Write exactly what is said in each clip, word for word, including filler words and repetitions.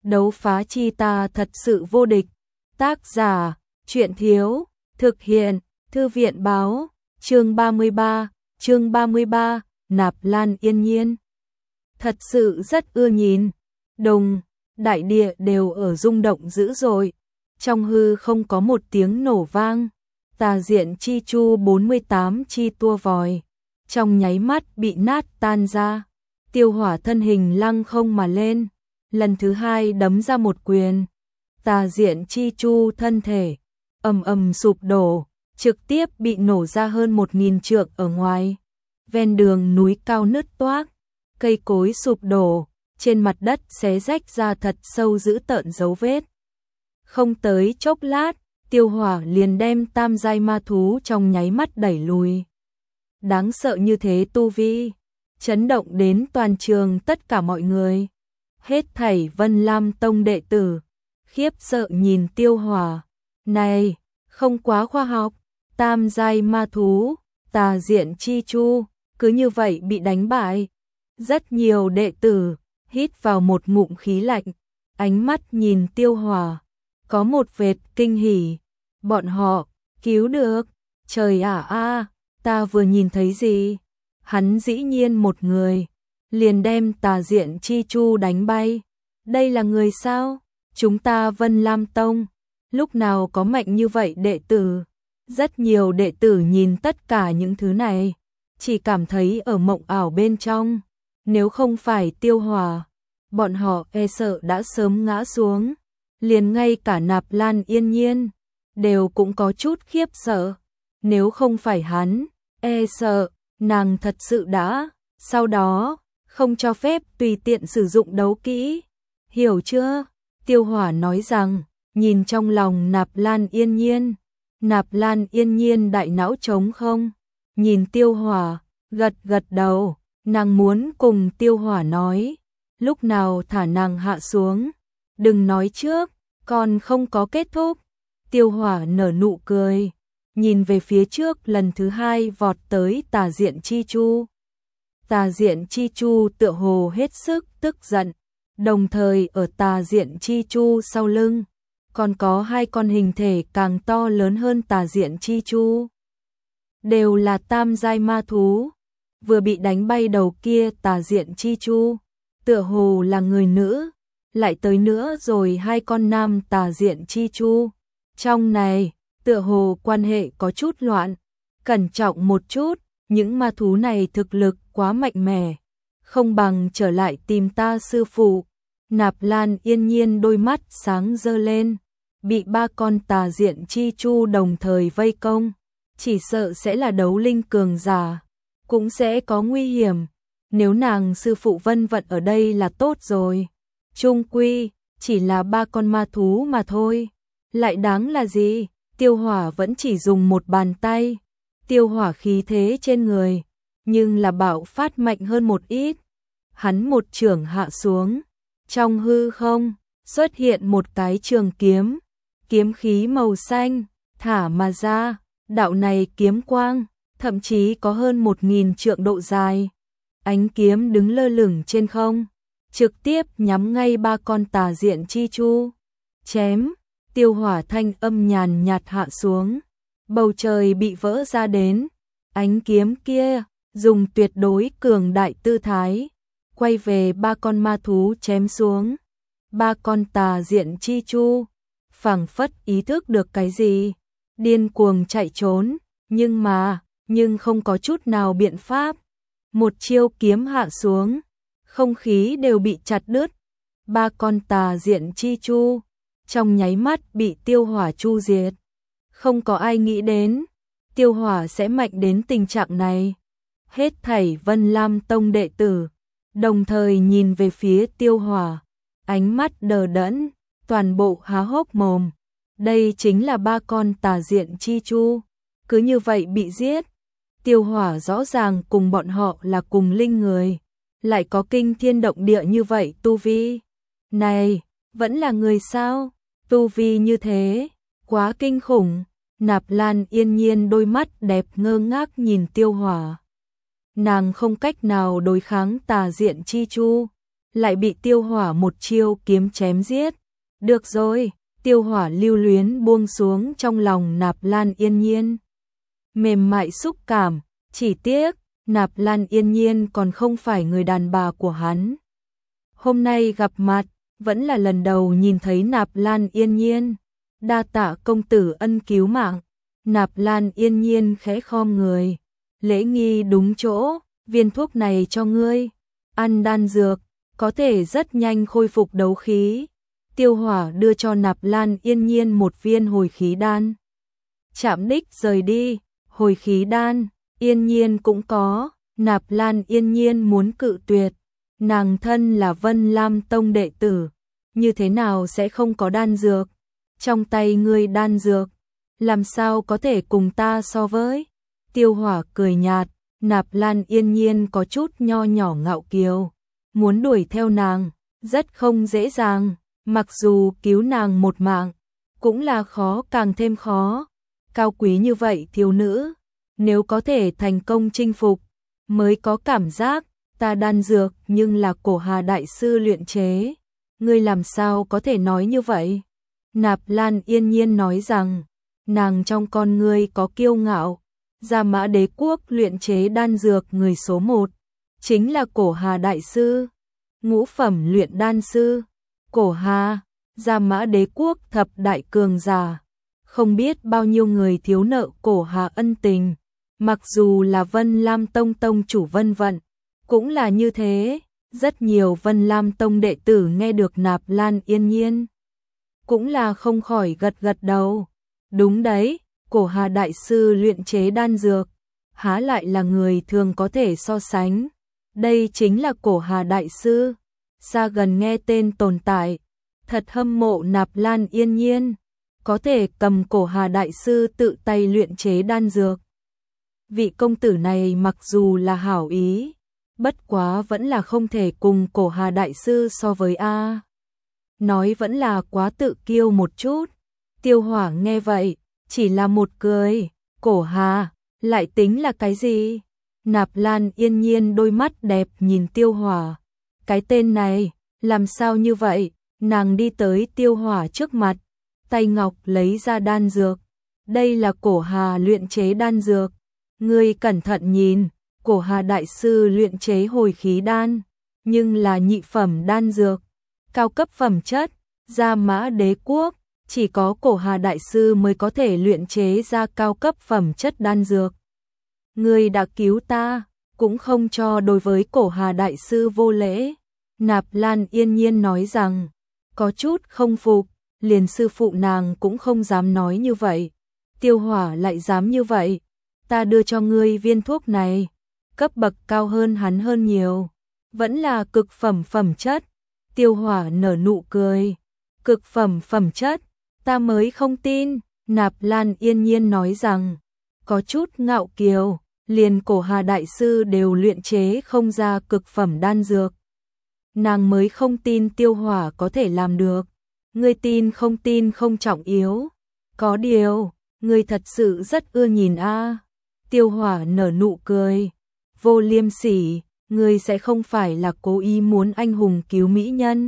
Đấu phá chi ta thật sự vô địch. Tác giả, Truyện Thiếu, thực hiện, Thư viện Báo, chương ba mươi ba, chương ba mươi ba, Nạp Lan Yên Nhiên. Thật sự rất ưa nhìn. Đồng, đại địa đều ở rung động dữ dội. Trong hư không có một tiếng nổ vang. Tà diện chi chu bốn mươi tám chi tua vòi. Trong nháy mắt bị nát tan ra. Tiêu Hỏa thân hình lăng không mà lên. Lần thứ hai đấm ra một quyền. Tà diện chi chu thân thể ầm ầm sụp đổ, trực tiếp bị nổ ra hơn một nghìn trượng ở ngoài. Ven đường núi cao nứt toác, cây cối sụp đổ, trên mặt đất xé rách ra thật sâu dữ tợn dấu vết. Không tới chốc lát, Tiêu Hỏa liền đem tam giai ma thú trong nháy mắt đẩy lùi. Đáng sợ như thế tu vi, chấn động đến toàn trường tất cả mọi người. Hết thảy Vân Lam Tông đệ tử, khiếp sợ nhìn Tiêu Hỏa. Này, không quá khoa học, tam giai ma thú, tà diện chi chu, cứ như vậy bị đánh bại. Rất nhiều đệ tử, hít vào một ngụm khí lạnh, ánh mắt nhìn Tiêu Hỏa, có một vệt kinh hỉ. Bọn họ, cứu được, trời ạ a, ta vừa nhìn thấy gì? Hắn dĩ nhiên một người, liền đem tà diện chi chu đánh bay. Đây là người sao? Chúng ta Vân Lam Tông, lúc nào có mạnh như vậy đệ tử? Rất nhiều đệ tử nhìn tất cả những thứ này, chỉ cảm thấy ở mộng ảo bên trong. Nếu không phải Tiêu Hỏa, bọn họ e sợ đã sớm ngã xuống. Liền ngay cả Nạp Lan Yên Nhiên đều cũng có chút khiếp sợ. Nếu không phải hắn, e sợ nàng thật sự đã, sau đó không cho phép tùy tiện sử dụng đấu kỹ. Hiểu chưa? Tiêu Hỏa nói rằng, nhìn trong lòng Nạp Lan Yên Nhiên. Nạp Lan Yên Nhiên đại não trống không, nhìn Tiêu Hỏa, gật gật đầu. Nàng muốn cùng Tiêu Hỏa nói, lúc nào thả nàng hạ xuống. Đừng nói trước, còn không có kết thúc. Tiêu Hỏa nở nụ cười, nhìn về phía trước lần thứ hai vọt tới tà diện chi chu. Tà diện chi chu tựa hồ hết sức tức giận, đồng thời ở tà diện chi chu sau lưng, còn có hai con hình thể càng to lớn hơn tà diện chi chu. Đều là tam giai ma thú, vừa bị đánh bay đầu kia tà diện chi chu, tựa hồ là người nữ, lại tới nữa rồi hai con nam tà diện chi chu. Trong này, tựa hồ quan hệ có chút loạn, cẩn trọng một chút, những ma thú này thực lực quá mạnh mẽ, không bằng trở lại tìm ta sư phụ. Nạp Lan Yên Nhiên đôi mắt sáng rơ lên, bị ba con tà diện chi chu đồng thời vây công, chỉ sợ sẽ là đấu linh cường giả, cũng sẽ có nguy hiểm. Nếu nàng sư phụ Vân Vận ở đây là tốt rồi. Chung quy, chỉ là ba con ma thú mà thôi, lại đáng là gì? Tiêu Hỏa vẫn chỉ dùng một bàn tay. Tiêu Hỏa khí thế trên người, nhưng là bạo phát mạnh hơn một ít. Hắn một chưởng hạ xuống, trong hư không xuất hiện một cái trường kiếm, kiếm khí màu xanh thả mà ra. Đạo này kiếm quang thậm chí có hơn một nghìn trượng độ dài. Ánh kiếm đứng lơ lửng trên không, trực tiếp nhắm ngay ba con tà diện chi chu. Chém, Tiêu Hỏa thanh âm nhàn nhạt hạ xuống, bầu trời bị vỡ ra đến. Ánh kiếm kia dùng tuyệt đối cường đại tư thái quay về ba con ma thú chém xuống. Ba con tà diện chi chu phảng phất ý thức được cái gì, điên cuồng chạy trốn, nhưng mà nhưng không có chút nào biện pháp. Một chiêu kiếm hạ xuống, không khí đều bị chặt đứt. Ba con tà diện chi chu trong nháy mắt bị Tiêu Hỏa chu diệt. Không có ai nghĩ đến Tiêu Hỏa sẽ mạnh đến tình trạng này. Hết thảy Vân Lam Tông đệ tử đồng thời nhìn về phía Tiêu Hỏa, ánh mắt đờ đẫn, toàn bộ há hốc mồm. Đây chính là ba con tà diện chi chu, cứ như vậy bị giết. Tiêu Hỏa rõ ràng cùng bọn họ là cùng linh người, lại có kinh thiên động địa như vậy tu vi. Này, vẫn là người sao? Tu vi như thế, quá kinh khủng. Nạp Lan Yên Nhiên đôi mắt đẹp ngơ ngác nhìn Tiêu Hỏa. Nàng không cách nào đối kháng tà diện chi chu, lại bị Tiêu Hỏa một chiêu kiếm chém giết. Được rồi, Tiêu Hỏa lưu luyến buông xuống trong lòng Nạp Lan Yên Nhiên. Mềm mại xúc cảm, chỉ tiếc, Nạp Lan Yên Nhiên còn không phải người đàn bà của hắn. Hôm nay gặp mặt, vẫn là lần đầu nhìn thấy Nạp Lan Yên Nhiên. Đa tạ công tử ân cứu mạng. Nạp Lan Yên Nhiên khẽ khom người. Lễ nghi đúng chỗ, viên thuốc này cho ngươi. Ăn đan dược, có thể rất nhanh khôi phục đấu khí. Tiêu Hỏa đưa cho Nạp Lan Yên Nhiên một viên hồi khí đan. Chạm đích rời đi, hồi khí đan, Yên Nhiên cũng có. Nạp Lan Yên Nhiên muốn cự tuyệt. Nàng thân là Vân Lam Tông đệ tử, như thế nào sẽ không có đan dược? Trong tay ngươi đan dược, làm sao có thể cùng ta so với? Tiêu Hỏa cười nhạt, Nạp Lan Yên Nhiên có chút nho nhỏ ngạo kiều, muốn đuổi theo nàng, rất không dễ dàng, mặc dù cứu nàng một mạng, cũng là khó càng thêm khó. Cao quý như vậy thiếu nữ, nếu có thể thành công chinh phục, mới có cảm giác. Ta đan dược nhưng là Cổ Hà đại sư luyện chế, ngươi làm sao có thể nói như vậy? Nạp Lan Yên Nhiên nói rằng, nàng trong con ngươi có kiêu ngạo, Gia Mã Đế quốc luyện chế đan dược người số một, chính là Cổ Hà đại sư, ngũ phẩm luyện đan sư. Cổ Hà, Gia Mã Đế quốc thập đại cường giả, không biết bao nhiêu người thiếu nợ Cổ Hà ân tình, mặc dù là Vân Lam Tông tông chủ Vân Vận, cũng là như thế. Rất nhiều Vân Lam Tông đệ tử nghe được Nạp Lan Yên Nhiên, cũng là không khỏi gật gật đầu. Đúng đấy, Cổ Hà đại sư luyện chế đan dược, há lại là người thường có thể so sánh. Đây chính là Cổ Hà đại sư, xa gần nghe tên tồn tại, thật hâm mộ Nạp Lan Yên Nhiên, có thể cầm Cổ Hà đại sư tự tay luyện chế đan dược. Vị công tử này mặc dù là hảo ý, bất quá vẫn là không thể cùng Cổ Hà đại sư so với a. Nói vẫn là quá tự kiêu một chút. Tiêu Hỏa nghe vậy, chỉ là một cười. Cổ Hà, lại tính là cái gì? Nạp Lan Yên Nhiên đôi mắt đẹp nhìn Tiêu Hỏa. Cái tên này, làm sao như vậy? Nàng đi tới Tiêu Hỏa trước mặt, tay ngọc lấy ra đan dược. Đây là Cổ Hà luyện chế đan dược. Ngươi cẩn thận nhìn. Cổ Hà đại sư luyện chế hồi khí đan, nhưng là nhị phẩm đan dược, cao cấp phẩm chất. Gia Mã Đế quốc, chỉ có Cổ Hà đại sư mới có thể luyện chế ra cao cấp phẩm chất đan dược. Ngươi đã cứu ta, cũng không cho đối với Cổ Hà đại sư vô lễ. Nạp Lan Yên Nhiên nói rằng, có chút không phục, liền sư phụ nàng cũng không dám nói như vậy. Tiêu Hỏa lại dám như vậy, ta đưa cho ngươi viên thuốc này, cấp bậc cao hơn hắn hơn nhiều, vẫn là cực phẩm phẩm chất. Tiêu Hỏa nở nụ cười, cực phẩm phẩm chất, ta mới không tin. Nạp Lan Yên Nhiên nói rằng, có chút ngạo kiều, liền Cổ Hà đại sư đều luyện chế không ra cực phẩm đan dược. Nàng mới không tin Tiêu Hỏa có thể làm được. Ngươi tin không tin không trọng yếu, có điều, ngươi thật sự rất ưa nhìn a. Tiêu Hỏa nở nụ cười, vô liêm sỉ, ngươi sẽ không phải là cố ý muốn anh hùng cứu mỹ nhân.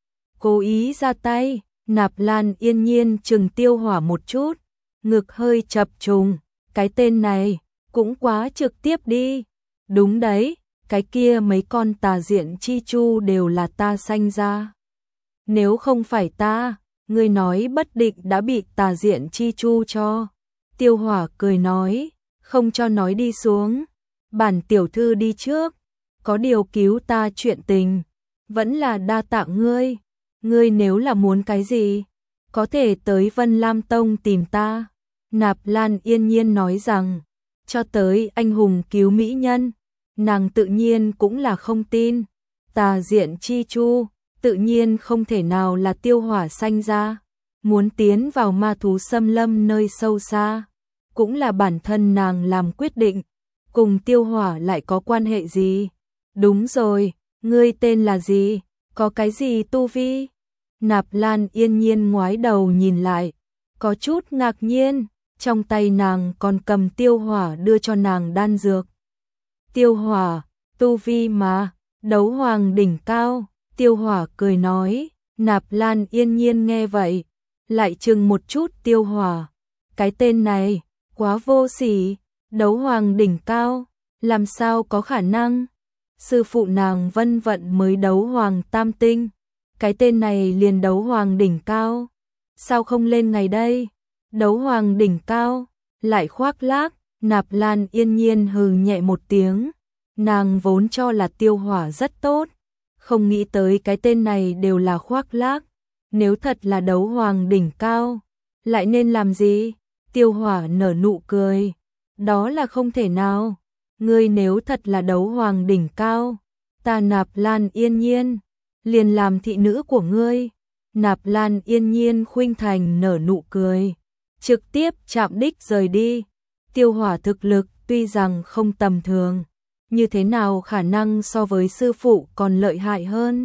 Cố ý ra tay. Nạp Lan Yên Nhiên chừng Tiêu Hỏa một chút, ngực hơi chập trùng, cái tên này cũng quá trực tiếp đi. Đúng đấy, cái kia mấy con tà diện chi chu đều là ta sanh ra. Nếu không phải ta, ngươi nói bất định đã bị tà diện chi chu cho. Tiêu Hỏa cười nói, không cho nói đi xuống, bản tiểu thư đi trước, có điều cứu ta chuyện tình, vẫn là đa tạ ngươi. Ngươi nếu là muốn cái gì, có thể tới Vân Lam Tông tìm ta. Nạp Lan Yên Nhiên nói rằng, cho tới anh hùng cứu mỹ nhân, nàng tự nhiên cũng là không tin. Tà diện chi chu, tự nhiên không thể nào là Tiêu Hỏa sanh ra. Muốn tiến vào ma thú xâm lâm nơi sâu xa, cũng là bản thân nàng làm quyết định, cùng Tiêu Hỏa lại có quan hệ gì? Đúng rồi, ngươi tên là gì? Có cái gì tu vi? Nạp Lan Yên Nhiên ngoái đầu nhìn lại, có chút ngạc nhiên, trong tay nàng còn cầm Tiêu Hỏa đưa cho nàng đan dược. Tiêu Hỏa, tu vi mà, đấu hoàng đỉnh cao, Tiêu Hỏa cười nói. Nạp Lan Yên Nhiên nghe vậy, lại chừng một chút Tiêu Hỏa. Cái tên này, quá vô sỉ, đấu hoàng đỉnh cao, làm sao có khả năng? Sư phụ nàng Vân Vận mới đấu hoàng tam tinh, cái tên này liền đấu hoàng đỉnh cao. Sao không lên ngày đây? Đấu hoàng đỉnh cao, lại khoác lác. Nạp Lan Yên Nhiên hừ nhẹ một tiếng, nàng vốn cho là Tiêu Hỏa rất tốt, không nghĩ tới cái tên này đều là khoác lác. Nếu thật là đấu hoàng đỉnh cao, lại nên làm gì? Tiêu Hỏa nở nụ cười, đó là không thể nào. Ngươi nếu thật là đấu hoàng đỉnh cao, ta Nạp Lan Yên Nhiên liền làm thị nữ của ngươi. Nạp Lan Yên Nhiên khuynh thành nở nụ cười, trực tiếp chạm đích rời đi. Tiêu Hỏa thực lực tuy rằng không tầm thường, như thế nào khả năng so với sư phụ còn lợi hại hơn?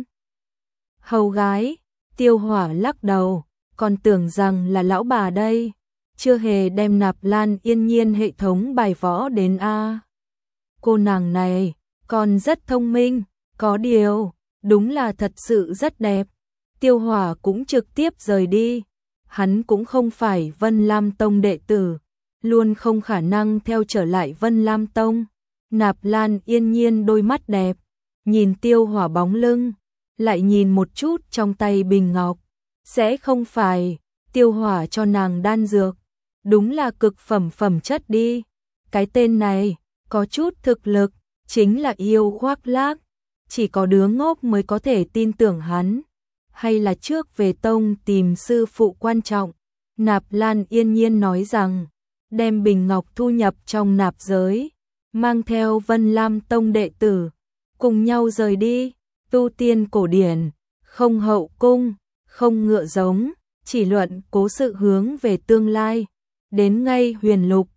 Hầu gái, Tiêu Hỏa lắc đầu, còn tưởng rằng là lão bà đây, chưa hề đem Nạp Lan Yên Nhiên hệ thống bài võ đến a. Cô nàng này còn rất thông minh, có điều, đúng là thật sự rất đẹp. Tiêu Hỏa cũng trực tiếp rời đi, hắn cũng không phải Vân Lam Tông đệ tử, luôn không khả năng theo trở lại Vân Lam Tông. Nạp Lan Yên Nhiên đôi mắt đẹp, nhìn Tiêu Hỏa bóng lưng, lại nhìn một chút trong tay bình ngọc, sẽ không phải Tiêu Hỏa cho nàng đan dược, đúng là cực phẩm phẩm chất đi. Cái tên này có chút thực lực, chính là yêu khoác lác, chỉ có đứa ngốc mới có thể tin tưởng hắn. Hay là trước về tông tìm sư phụ quan trọng? Nạp Lan Yên Nhiên nói rằng, đem bình ngọc thu nhập trong nạp giới, mang theo Vân Lam Tông đệ tử, cùng nhau rời đi. Tu tiên cổ điển, không hậu cung, không ngựa giống, chỉ luận cố sự hướng về tương lai. Đến ngay huyền lục,